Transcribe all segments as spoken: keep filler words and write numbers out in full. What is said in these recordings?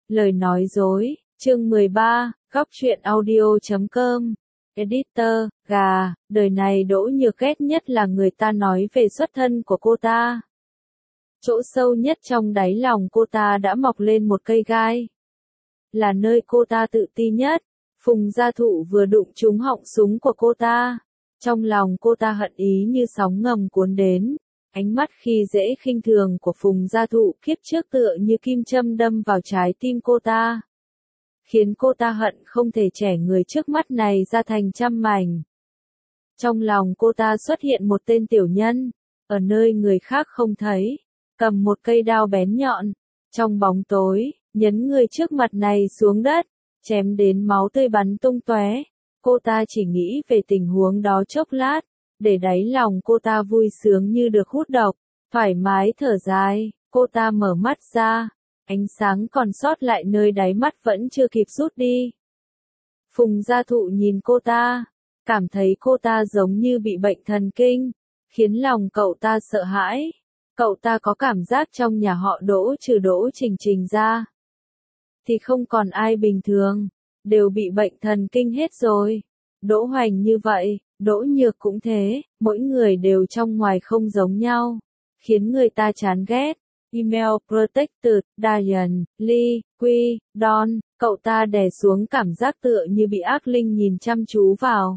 Lời nói dối, chương mười ba, góc truyện audio chấm com. Editor, gà, đời này Đỗ Nhược ghét nhất là người ta nói về xuất thân của cô ta. Chỗ sâu nhất trong đáy lòng cô ta đã mọc lên một cây gai. Là nơi cô ta tự ti nhất. Phùng Gia Thụ vừa đụng trúng họng súng của cô ta. Trong lòng cô ta hận ý như sóng ngầm cuốn đến. Ánh mắt khi dễ khinh thường của Phùng Gia Thụ kiếp trước tựa như kim châm đâm vào trái tim cô ta. Khiến cô ta hận không thể chẻ người trước mắt này ra thành trăm mảnh. Trong lòng cô ta xuất hiện một tên tiểu nhân, ở nơi người khác không thấy, cầm một cây đao bén nhọn, trong bóng tối, nhấn người trước mặt này xuống đất, chém đến máu tươi bắn tung tóe. Cô ta chỉ nghĩ về tình huống đó chốc lát, để đáy lòng cô ta vui sướng như được hút độc, thoải mái thở dài, cô ta mở mắt ra. Ánh sáng còn sót lại nơi đáy mắt vẫn chưa kịp rút đi. Phùng Gia Thụ nhìn cô ta, cảm thấy cô ta giống như bị bệnh thần kinh, khiến lòng cậu ta sợ hãi. Cậu ta có cảm giác trong nhà họ Đỗ trừ Đỗ Trình Trình ra, thì không còn ai bình thường, đều bị bệnh thần kinh hết rồi. Đỗ Hoành như vậy, Đỗ Nhược cũng thế, mỗi người đều trong ngoài không giống nhau, khiến người ta chán ghét. Email Protected, Diane, Lee, Quy, Don, cậu ta đè xuống cảm giác tựa như bị ác linh nhìn chăm chú vào.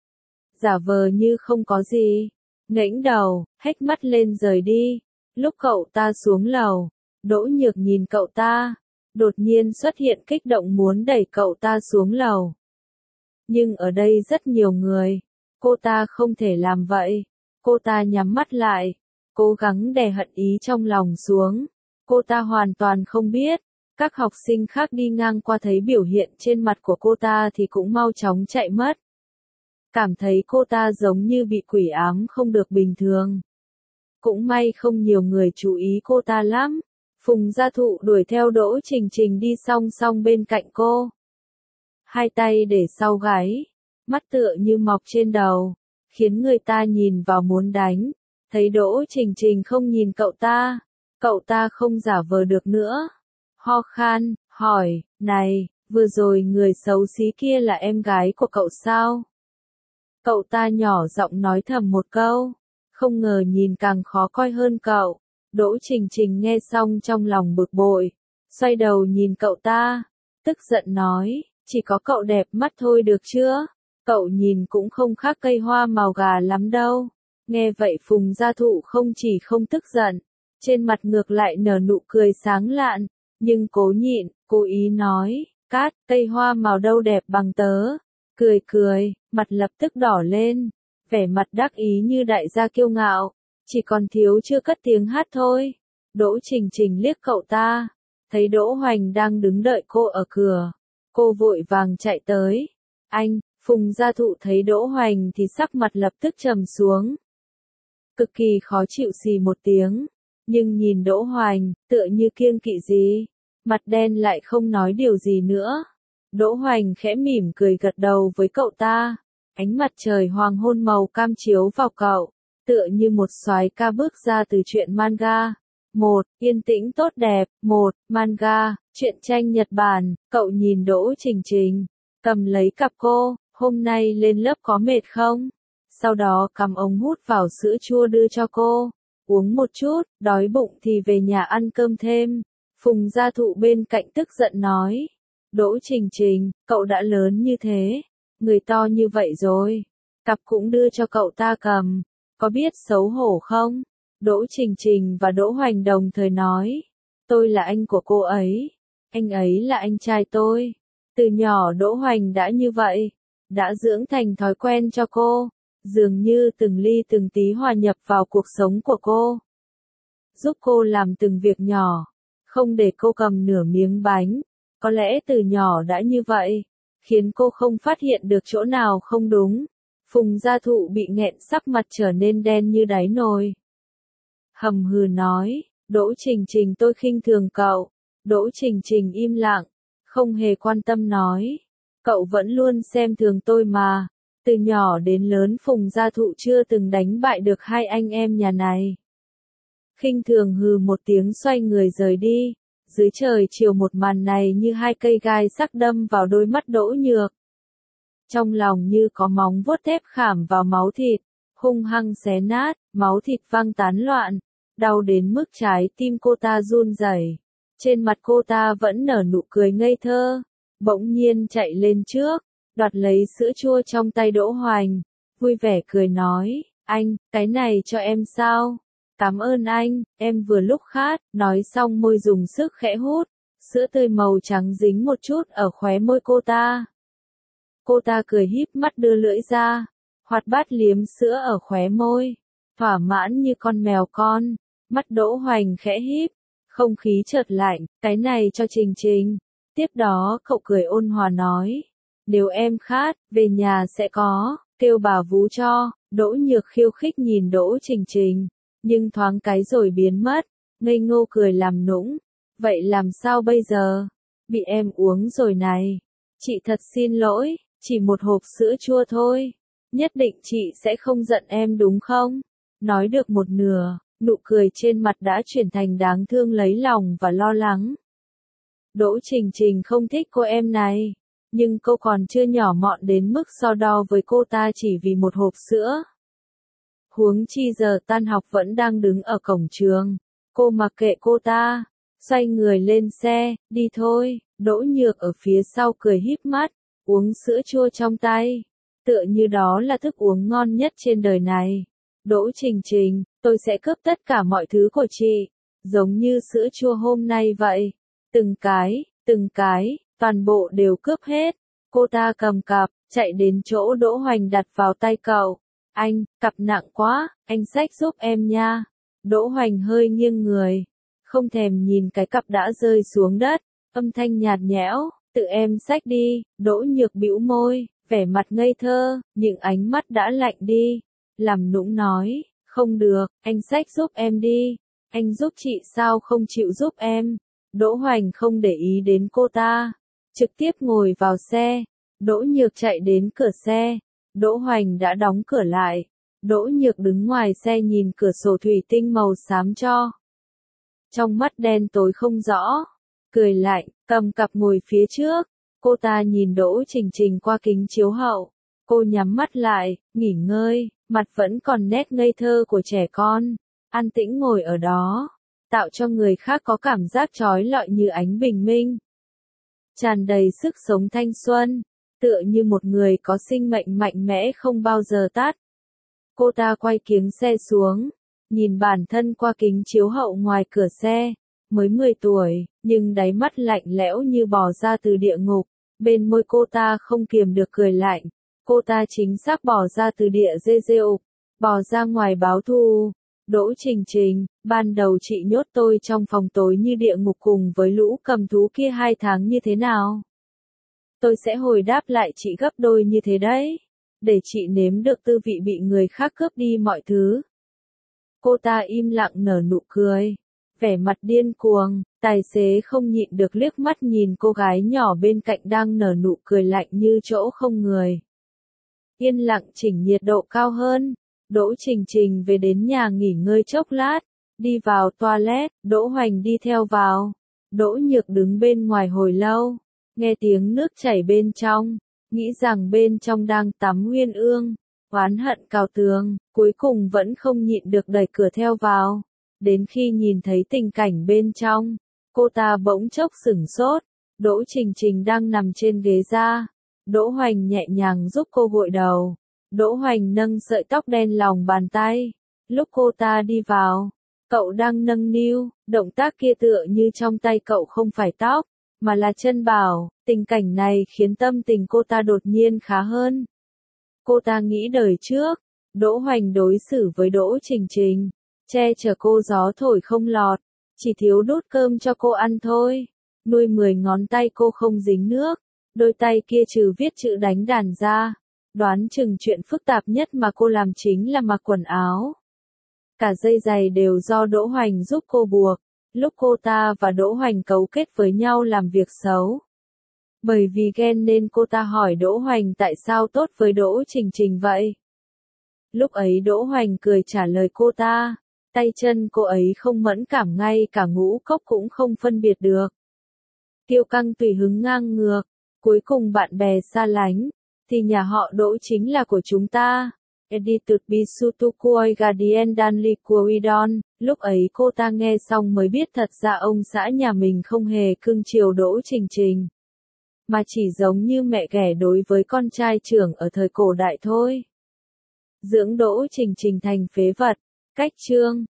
Giả vờ như không có gì, ngẩng đầu, hếch mắt lên rời đi. Lúc cậu ta xuống lầu, Đỗ Nhược nhìn cậu ta, đột nhiên xuất hiện kích động muốn đẩy cậu ta xuống lầu. Nhưng ở đây rất nhiều người, cô ta không thể làm vậy. Cô ta nhắm mắt lại, cố gắng đè hận ý trong lòng xuống. Cô ta hoàn toàn không biết, các học sinh khác đi ngang qua thấy biểu hiện trên mặt của cô ta thì cũng mau chóng chạy mất. Cảm thấy cô ta giống như bị quỷ ám không được bình thường. Cũng may không nhiều người chú ý cô ta lắm. Phùng Gia Thụ đuổi theo Đỗ Trình Trình đi song song bên cạnh cô. Hai tay để sau gáy, mắt tựa như mọc trên đầu, khiến người ta nhìn vào muốn đánh. Thấy Đỗ Trình Trình không nhìn cậu ta, cậu ta không giả vờ được nữa. Ho khan, hỏi, này, vừa rồi người xấu xí kia là em gái của cậu sao? Cậu ta nhỏ giọng nói thầm một câu, không ngờ nhìn càng khó coi hơn cậu. Đỗ Trình Trình nghe xong trong lòng bực bội, xoay đầu nhìn cậu ta, tức giận nói, chỉ có cậu đẹp mắt thôi được chưa? Cậu nhìn cũng không khác cây hoa màu gà lắm đâu. Nghe vậy Phùng Gia Thụ không chỉ không tức giận, trên mặt ngược lại nở nụ cười sáng lạn, nhưng cố nhịn, cố ý nói, Cát, cây hoa màu đâu đẹp bằng tớ. Cười cười, mặt lập tức đỏ lên, vẻ mặt đắc ý như đại gia kiêu ngạo, chỉ còn thiếu chưa cất tiếng hát thôi. Đỗ Trình Trình liếc cậu ta, thấy Đỗ Hoành đang đứng đợi cô ở cửa, cô vội vàng chạy tới. Anh, Phùng Gia Thụ thấy Đỗ Hoành thì sắc mặt lập tức trầm xuống. Cực kỳ khó chịu xì một tiếng, nhưng nhìn Đỗ Hoành, tựa như kiêng kỵ gì, mặt đen lại không nói điều gì nữa. Đỗ Hoành khẽ mỉm cười gật đầu với cậu ta, ánh mặt trời hoàng hôn màu cam chiếu vào cậu, tựa như một soái ca bước ra từ truyện manga. Một, yên tĩnh tốt đẹp, một, manga, truyện tranh Nhật Bản. Cậu nhìn Đỗ Trình Trình, cầm lấy cặp cô, hôm nay lên lớp có mệt không? Sau đó cầm ống hút vào sữa chua đưa cho cô, uống một chút, đói bụng thì về nhà ăn cơm thêm. Phùng Gia Thụ bên cạnh tức giận nói, Đỗ Trình Trình, cậu đã lớn như thế, người to như vậy rồi, cặp cũng đưa cho cậu ta cầm, có biết xấu hổ không? Đỗ Trình Trình và Đỗ Hoành đồng thời nói, tôi là anh của cô ấy, anh ấy là anh trai tôi. Từ nhỏ Đỗ Hoành đã như vậy, đã dưỡng thành thói quen cho cô, dường như từng ly từng tí hòa nhập vào cuộc sống của cô, giúp cô làm từng việc nhỏ, không để cô cầm nửa miếng bánh. Có lẽ từ nhỏ đã như vậy, khiến cô không phát hiện được chỗ nào không đúng. Phùng Gia Thụ bị nghẹn, sắc mặt trở nên đen như đáy nồi. Hầm hừ nói, Đỗ Trình Trình tôi khinh thường cậu. Đỗ Trình Trình im lặng, không hề quan tâm nói, cậu vẫn luôn xem thường tôi mà. Từ nhỏ đến lớn Phùng Gia Thụ chưa từng đánh bại được hai anh em nhà này. Khinh thường hừ một tiếng xoay người rời đi. Dưới trời chiều một màn này như hai cây gai sắc đâm vào đôi mắt Đỗ Nhược. Trong lòng như có móng vuốt thép khảm vào máu thịt, hung hăng xé nát, máu thịt văng tán loạn, đau đến mức trái tim cô ta run rẩy. Trên mặt cô ta vẫn nở nụ cười ngây thơ, bỗng nhiên chạy lên trước, đoạt lấy sữa chua trong tay Đỗ Hoành, vui vẻ cười nói, anh, cái này cho em sao? Cảm ơn anh, em vừa lúc khát, nói xong môi dùng sức khẽ hút, sữa tươi màu trắng dính một chút ở khóe môi cô ta. Cô ta cười híp mắt đưa lưỡi ra, hoạt bát liếm sữa ở khóe môi, thỏa mãn như con mèo con, mắt Đỗ Hoành khẽ híp, không khí chợt lạnh, cái này cho Trình Trình. Tiếp đó cậu cười ôn hòa nói, nếu em khát, về nhà sẽ có, kêu bà vú cho. Đỗ Nhược khiêu khích nhìn Đỗ Trình Trình, nhưng thoáng cái rồi biến mất, ngây ngô cười làm nũng, vậy làm sao bây giờ? Bị em uống rồi này. Chị thật xin lỗi, chỉ một hộp sữa chua thôi, nhất định chị sẽ không giận em đúng không? Nói được một nửa, nụ cười trên mặt đã chuyển thành đáng thương lấy lòng và lo lắng. Đỗ Trình Trình không thích cô em này, nhưng cô còn chưa nhỏ mọn đến mức so đo với cô ta chỉ vì một hộp sữa. Huống chi giờ tan học vẫn đang đứng ở cổng trường, cô mặc kệ cô ta, xoay người lên xe, đi thôi. Đỗ Nhược ở phía sau cười híp mắt, uống sữa chua trong tay, tựa như đó là thức uống ngon nhất trên đời này. Đỗ Trình Trình, tôi sẽ cướp tất cả mọi thứ của chị, giống như sữa chua hôm nay vậy. Từng cái, từng cái, toàn bộ đều cướp hết. Cô ta cầm cặp, chạy đến chỗ Đỗ Hoành đặt vào tay cậu. Anh, cặp nặng quá, anh xách giúp em nha. Đỗ Hoành hơi nghiêng người, không thèm nhìn cái cặp đã rơi xuống đất, âm thanh nhạt nhẽo, tự em xách đi. Đỗ Nhược bĩu môi, vẻ mặt ngây thơ, nhưng ánh mắt đã lạnh đi, làm nũng nói, không được, anh xách giúp em đi. Anh giúp chị sao không chịu giúp em? Đỗ Hoành không để ý đến cô ta, trực tiếp ngồi vào xe. Đỗ Nhược chạy đến cửa xe, Đỗ Hoành đã đóng cửa lại. Đỗ Nhược đứng ngoài xe nhìn cửa sổ thủy tinh màu xám cho. Trong mắt đen tối không rõ, cười lạnh, cầm cặp ngồi phía trước. Cô ta nhìn Đỗ Trình Trình qua kính chiếu hậu. Cô nhắm mắt lại, nghỉ ngơi, mặt vẫn còn nét ngây thơ của trẻ con, an tĩnh ngồi ở đó, tạo cho người khác có cảm giác chói lọi như ánh bình minh. Tràn đầy sức sống thanh xuân, tựa như một người có sinh mệnh mạnh mẽ không bao giờ tắt. Cô ta quay kiếng xe xuống, nhìn bản thân qua kính chiếu hậu ngoài cửa xe, mới mười tuổi, nhưng đáy mắt lạnh lẽo như bò ra từ địa ngục, bên môi cô ta không kiềm được cười lạnh. Cô ta chính xác bỏ ra từ địa dê dê ục, bỏ ra ngoài báo thù. Đỗ Trình Trình, ban đầu chị nhốt tôi trong phòng tối như địa ngục cùng với lũ cầm thú kia hai tháng như thế nào? Tôi sẽ hồi đáp lại chị gấp đôi như thế đấy, để chị nếm được tư vị bị người khác cướp đi mọi thứ. Cô ta im lặng nở nụ cười, vẻ mặt điên cuồng, tài xế không nhịn được liếc mắt nhìn cô gái nhỏ bên cạnh đang nở nụ cười lạnh như chỗ không người. Yên lặng chỉnh nhiệt độ cao hơn, Đỗ Trình Trình về đến nhà nghỉ ngơi chốc lát, đi vào toilet, Đỗ Hoành đi theo vào. Đỗ Nhược đứng bên ngoài hồi lâu, nghe tiếng nước chảy bên trong, nghĩ rằng bên trong đang tắm Uyên Ương, oán hận cào tường, cuối cùng vẫn không nhịn được đẩy cửa theo vào. Đến khi nhìn thấy tình cảnh bên trong, cô ta bỗng chốc sửng sốt. Đỗ Trình Trình đang nằm trên ghế da, Đỗ Hoành nhẹ nhàng giúp cô gội đầu. Đỗ Hoành nâng sợi tóc đen lòng bàn tay. Lúc cô ta đi vào, cậu đang nâng niu, động tác kia tựa như trong tay cậu không phải tóc, mà là chân bảo. Tình cảnh này khiến tâm tình cô ta đột nhiên khá hơn. Cô ta nghĩ đời trước, Đỗ Hoành đối xử với Đỗ Trình Trình, che chở cô gió thổi không lọt, chỉ thiếu đút cơm cho cô ăn thôi. Nuôi mười ngón tay cô không dính nước, đôi tay kia trừ viết chữ đánh đàn ra. Đoán chừng chuyện phức tạp nhất mà cô làm chính là mặc quần áo. Cả dây giày đều do Đỗ Hoành giúp cô buộc, lúc cô ta và Đỗ Hoành cấu kết với nhau làm việc xấu. Bởi vì ghen nên cô ta hỏi Đỗ Hoành tại sao tốt với Đỗ Trình Trình vậy. Lúc ấy Đỗ Hoành cười trả lời cô ta, Tay chân cô ấy không mẫn cảm, ngay cả ngũ cốc cũng không phân biệt được. Tiêu Căng tùy hứng ngang ngược, cuối cùng bạn bè xa lánh, thì nhà họ Đỗ chính là của chúng ta. Editor Bisutukoi Guardian Danli Kuidon, lúc ấy cô ta nghe xong mới biết thật ra ông xã nhà mình không hề cưng chiều Đỗ Trình Trình, mà chỉ giống như mẹ ghẻ đối với con trai trưởng ở thời cổ đại thôi. Dưỡng Đỗ Trình Trình thành phế vật. Cách chương